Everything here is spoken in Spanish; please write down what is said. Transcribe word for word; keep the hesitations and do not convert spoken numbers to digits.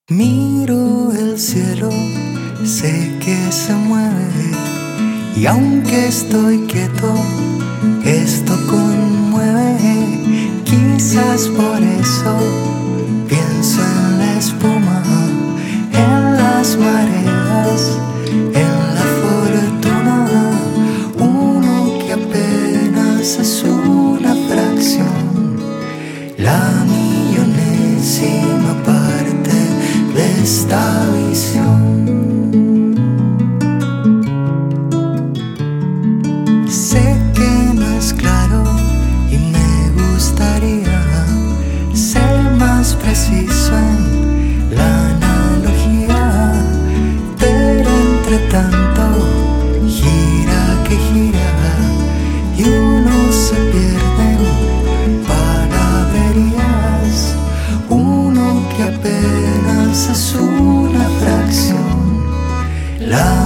Miro el cielo, sé que se mueve, y aunque estoy quieto, esto conmueve. Quizás por eso pienso en la espuma, en las mareas, en la fortuna. Uno que apenas es una fracción, la millonésima parte de esta visión. Sé que no es claro y me gustaría ser más preciso en la analogía, pero entre tanto gira que gira y uno se pierde en palabrerías. Uno que apenas es una fracción, la